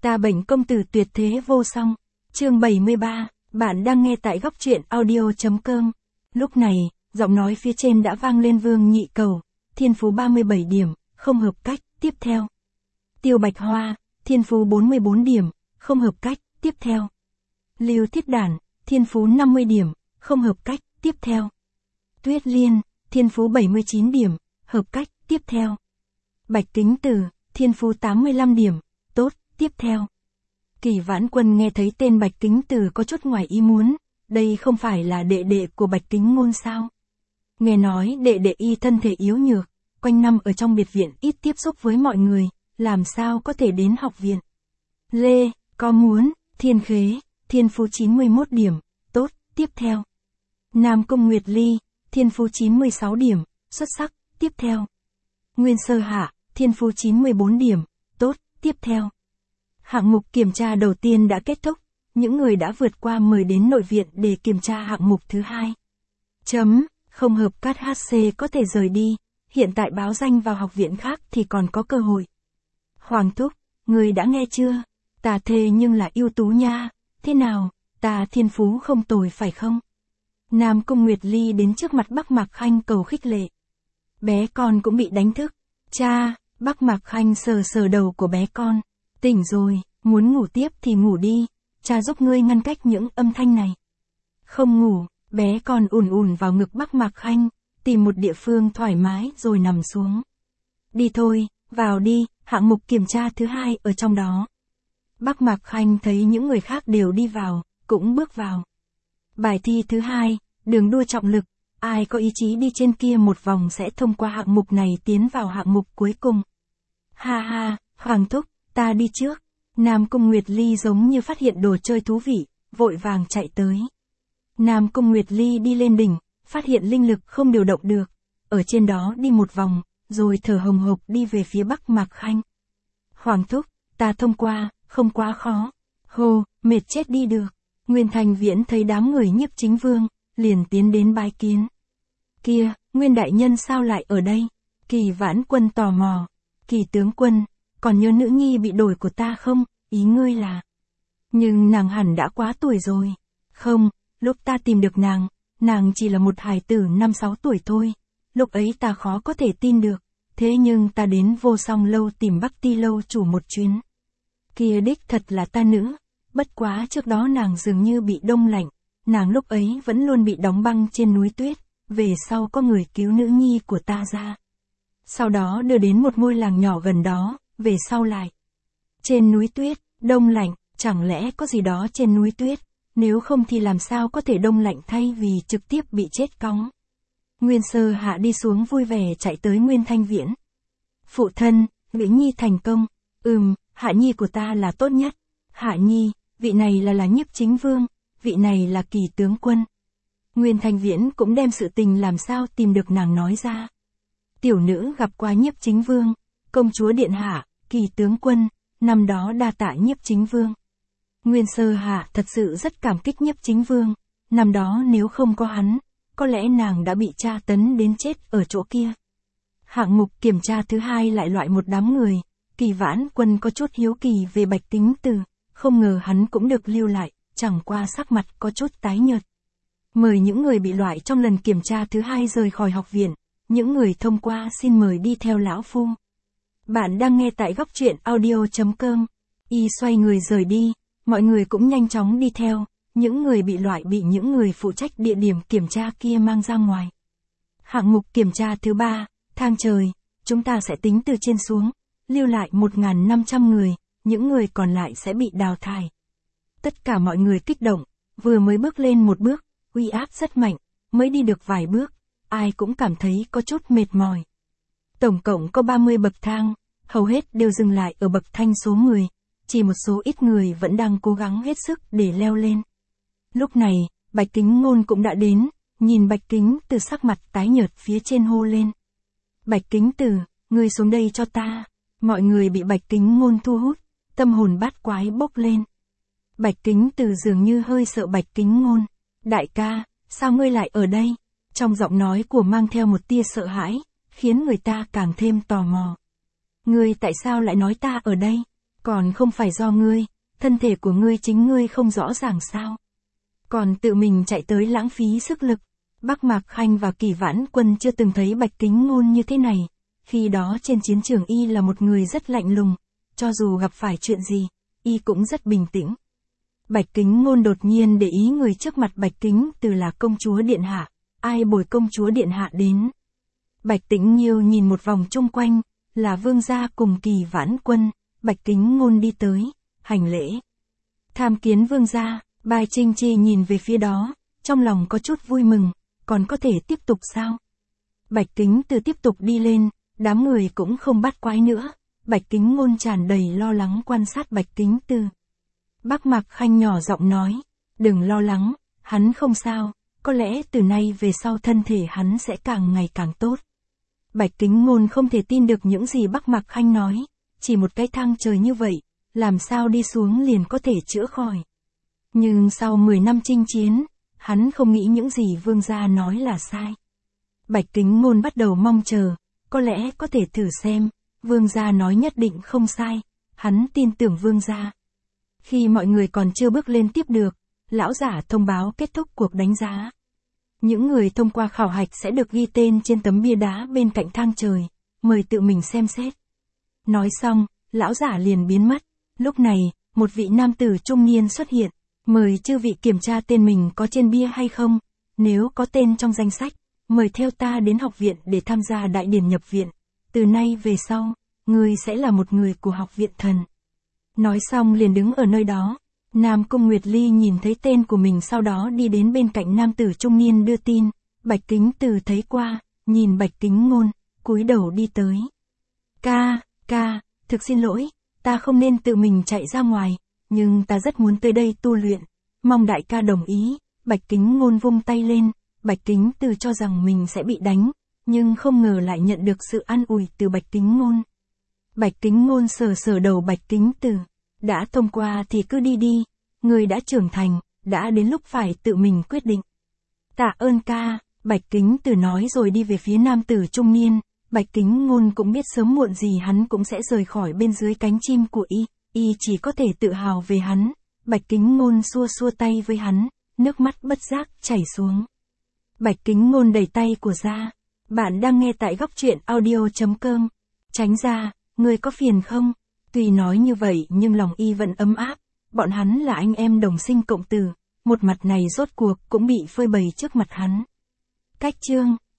Ta bệnh công tử tuyệt thế vô song. Chương 73, bạn đang nghe tại góc truyện audio.com. Lúc này, giọng nói phía trên đã vang lên Vương Nhị Cầu, thiên phú 37 điểm, không hợp cách, tiếp theo. Tiêu Bạch Hoa, thiên phú 44 điểm, không hợp cách, tiếp theo. Lưu Thiết Đản, thiên phú 50 điểm, không hợp cách, tiếp theo. Tuyết Liên, thiên phú 79 điểm, hợp cách, tiếp theo. Bạch Kính Tử, thiên phú 85 điểm, tốt, tiếp theo. Kỳ Vãn Quân nghe thấy tên Bạch Kính Tử có chút ngoài ý muốn, đây không phải là đệ đệ của Bạch Kính Ngôn sao? Nghe nói đệ đệ y thân thể yếu nhược, quanh năm ở trong biệt viện ít tiếp xúc với mọi người, làm sao có thể đến học viện. Lê, có muốn, Thiên Khế, thiên phú 91 điểm, tốt, tiếp theo. Nam Cung Nguyệt Ly, thiên phú 96 điểm, xuất sắc, tiếp theo. Nguyên Sơ Hạ, thiên phú 94 điểm, tốt, tiếp theo. Hạng mục kiểm tra đầu tiên đã kết thúc, những người đã vượt qua mời đến nội viện để kiểm tra hạng mục thứ hai. Không hợp cát HC có thể rời đi, hiện tại báo danh vào học viện khác thì còn có cơ hội. Hoàng Thúc, người đã nghe chưa? Ta thề nhưng là ưu tú nha, thế nào, ta thiên phú không tồi phải không? Nam Cung Nguyệt Ly đến trước mặt Bắc Mạc Khanh cầu khích lệ. Bé con cũng bị đánh thức. Cha, Bắc Mạc Khanh sờ sờ đầu của bé con. Tỉnh rồi, muốn ngủ tiếp thì ngủ đi, cha giúp ngươi ngăn cách những âm thanh này. Không ngủ, bé con ùn ùn vào ngực Bắc Mạc Khanh, tìm một địa phương thoải mái rồi nằm xuống. Đi thôi, vào đi, hạng mục kiểm tra thứ hai ở trong đó. Bắc Mạc Khanh thấy những người khác đều đi vào, cũng bước vào. Bài thi thứ hai, đường đua trọng lực, ai có ý chí đi trên kia một vòng sẽ thông qua hạng mục này tiến vào hạng mục cuối cùng. Ha ha, Hoàng Thúc, ta đi trước. Nam Cung Nguyệt Ly giống như phát hiện đồ chơi thú vị, vội vàng chạy tới. Nam Cung Nguyệt Ly đi lên đỉnh, phát hiện linh lực không điều động được, ở trên đó đi một vòng, rồi thở hồng hộc đi về phía Bắc Mạc Khanh. Hoàng Thúc, ta thông qua, không quá khó. Hô, mệt chết đi được. Nguyên Thành Viễn thấy đám người Nhiếp Chính Vương, liền tiến đến bái kiến. Kia, Nguyên đại nhân sao lại ở đây? Kỳ Vãn Quân tò mò. Kỳ tướng quân, còn nhớ nữ nhi bị đổi của ta không? Ý ngươi là... Nhưng nàng hẳn đã quá tuổi rồi. Không, lúc ta tìm được nàng chỉ là một hài tử 5-6 tuổi thôi. Lúc ấy ta khó có thể tin được. Thế nhưng ta đến Vô Song Lâu tìm Bắc Ti Lâu chủ một chuyến. Kia đích thật là ta nữ. Bất quá trước đó nàng dường như bị đông lạnh. Nàng lúc ấy vẫn luôn bị đóng băng trên núi tuyết. Về sau có người cứu nữ nhi của ta ra. Sau đó đưa đến một ngôi làng nhỏ gần đó, về sau lại. Trên núi tuyết, đông lạnh, chẳng lẽ có gì đó trên núi tuyết, nếu không thì làm sao có thể đông lạnh thay vì trực tiếp bị chết cóng. Nguyên Sơ Hạ đi xuống vui vẻ chạy tới Nguyên Thanh Viễn. Phụ thân, Vĩ Nhi thành công, Hạ Nhi của ta là tốt nhất. Hạ Nhi, vị này là Nhiếp Chính Vương, vị này là Kỳ tướng quân. Nguyên Thanh Viễn cũng đem sự tình làm sao tìm được nàng nói ra. Tiểu nữ gặp qua Nhiếp Chính Vương, công chúa điện hạ, Kỳ tướng quân, năm đó đa tạ Nhiếp Chính Vương. Nguyên Sơ Hạ thật sự rất cảm kích Nhiếp Chính Vương, năm đó nếu không có hắn, có lẽ nàng đã bị tra tấn đến chết ở chỗ kia. Hạng mục kiểm tra thứ hai lại loại một đám người, Kỳ Vãn Quân có chút hiếu kỳ về Bạch Kính Tử, không ngờ hắn cũng được lưu lại, chẳng qua sắc mặt có chút tái nhợt. Mời những người bị loại trong lần kiểm tra thứ hai rời khỏi học viện, những người thông qua xin mời đi theo lão phu. Bạn đang nghe tại góc truyện audio.com. Y xoay người rời đi, mọi người cũng nhanh chóng đi theo, những người bị loại bị những người phụ trách địa điểm kiểm tra kia mang ra ngoài. Hạng mục kiểm tra thứ ba, thang trời, chúng ta sẽ tính từ trên xuống, lưu lại 1.500 người, những người còn lại sẽ bị đào thải. Tất cả mọi người kích động, vừa mới bước lên một bước, uy áp rất mạnh, mới đi được vài bước, ai cũng cảm thấy có chút mệt mỏi. Tổng cộng có 30 bậc thang, hầu hết đều dừng lại ở bậc thang số 10, chỉ một số ít người vẫn đang cố gắng hết sức để leo lên. Lúc này, Bạch Kính Ngôn cũng đã đến, nhìn Bạch Kính Tử sắc mặt tái nhợt phía trên hô lên. Bạch Kính Tử, ngươi xuống đây cho ta. Mọi người bị Bạch Kính Ngôn thu hút, tâm hồn bát quái bốc lên. Bạch Kính Tử dường như hơi sợ Bạch Kính Ngôn. Đại ca, sao ngươi lại ở đây? Trong giọng nói của mang theo một tia sợ hãi, khiến người ta càng thêm tò mò. Ngươi tại sao lại nói ta ở đây? Còn không phải do ngươi, thân thể của ngươi chính ngươi không rõ ràng sao. Còn tự mình chạy tới lãng phí sức lực. Bắc Mạc Khanh và Kỷ Vãn Quân chưa từng thấy Bạch Kính Ngôn như thế này. Khi đó trên chiến trường y là một người rất lạnh lùng, cho dù gặp phải chuyện gì, y cũng rất bình tĩnh. Bạch Kính Ngôn đột nhiên để ý người trước mặt Bạch Kính Từ là công chúa điện hạ, ai bồi công chúa điện hạ đến. Bạch Tĩnh Nhiêu nhìn một vòng chung quanh, là vương gia cùng Kỷ Vãn Quân, Bạch Kính Ngôn đi tới, hành lễ. Tham kiến vương gia, Bai Trinh Chi nhìn về phía đó, trong lòng có chút vui mừng, còn có thể tiếp tục sao? Bạch Kính Từ tiếp tục đi lên, đám người cũng không bắt quái nữa, Bạch Kính Ngôn tràn đầy lo lắng quan sát Bạch Kính Từ. Bắc Mạc Khanh nhỏ giọng nói, đừng lo lắng, hắn không sao, có lẽ từ nay về sau thân thể hắn sẽ càng ngày càng tốt. Bạch Kính Ngôn không thể tin được những gì Bắc Mạc Khanh nói, chỉ một cái thang trời như vậy, làm sao đi xuống liền có thể chữa khỏi. Nhưng sau 10 năm chinh chiến, hắn không nghĩ những gì vương gia nói là sai. Bạch Kính Ngôn bắt đầu mong chờ, có lẽ có thể thử xem, vương gia nói nhất định không sai, hắn tin tưởng vương gia. Khi mọi người còn chưa bước lên tiếp được, lão giả thông báo kết thúc cuộc đánh giá. Những người thông qua khảo hạch sẽ được ghi tên trên tấm bia đá bên cạnh thang trời, mời tự mình xem xét. Nói xong, lão giả liền biến mất. Lúc này, một vị nam tử trung niên xuất hiện, mời chư vị kiểm tra tên mình có trên bia hay không, nếu có tên trong danh sách, mời theo ta đến học viện để tham gia đại điển nhập viện, từ nay về sau, ngươi sẽ là một người của học viện thần. Nói xong liền đứng ở nơi đó, Nam Cung Nguyệt Ly nhìn thấy tên của mình sau đó đi đến bên cạnh nam tử trung niên đưa tin, Bạch Kính Từ thấy qua, nhìn Bạch Kính Ngôn, cúi đầu đi tới. Ca, thực xin lỗi, ta không nên tự mình chạy ra ngoài, nhưng ta rất muốn tới đây tu luyện, mong đại ca đồng ý. Bạch Kính Ngôn vung tay lên, Bạch Kính Từ cho rằng mình sẽ bị đánh, nhưng không ngờ lại nhận được sự an ủi từ Bạch Kính Ngôn. Bạch Kính Ngôn sờ đầu Bạch Kính Từ, đã thông qua thì cứ đi đi, người đã trưởng thành, đã đến lúc phải tự mình quyết định. Tạ ơn ca, Bạch Kính Từ nói rồi đi về phía nam tử trung niên. Bạch Kính Ngôn cũng biết sớm muộn gì hắn cũng sẽ rời khỏi bên dưới cánh chim của y chỉ có thể tự hào về hắn. Bạch Kính Ngôn xua tay với hắn, nước mắt bất giác chảy xuống. Bạch Kính Ngôn đẩy tay của ra, bạn đang nghe tại góc truyện audio.com. Tránh ra, người có phiền không? Tuy nói như vậy nhưng lòng y vẫn ấm áp, bọn hắn là anh em đồng sinh cộng tử, một mặt này rốt cuộc cũng bị phơi bày trước mặt hắn. Cách chương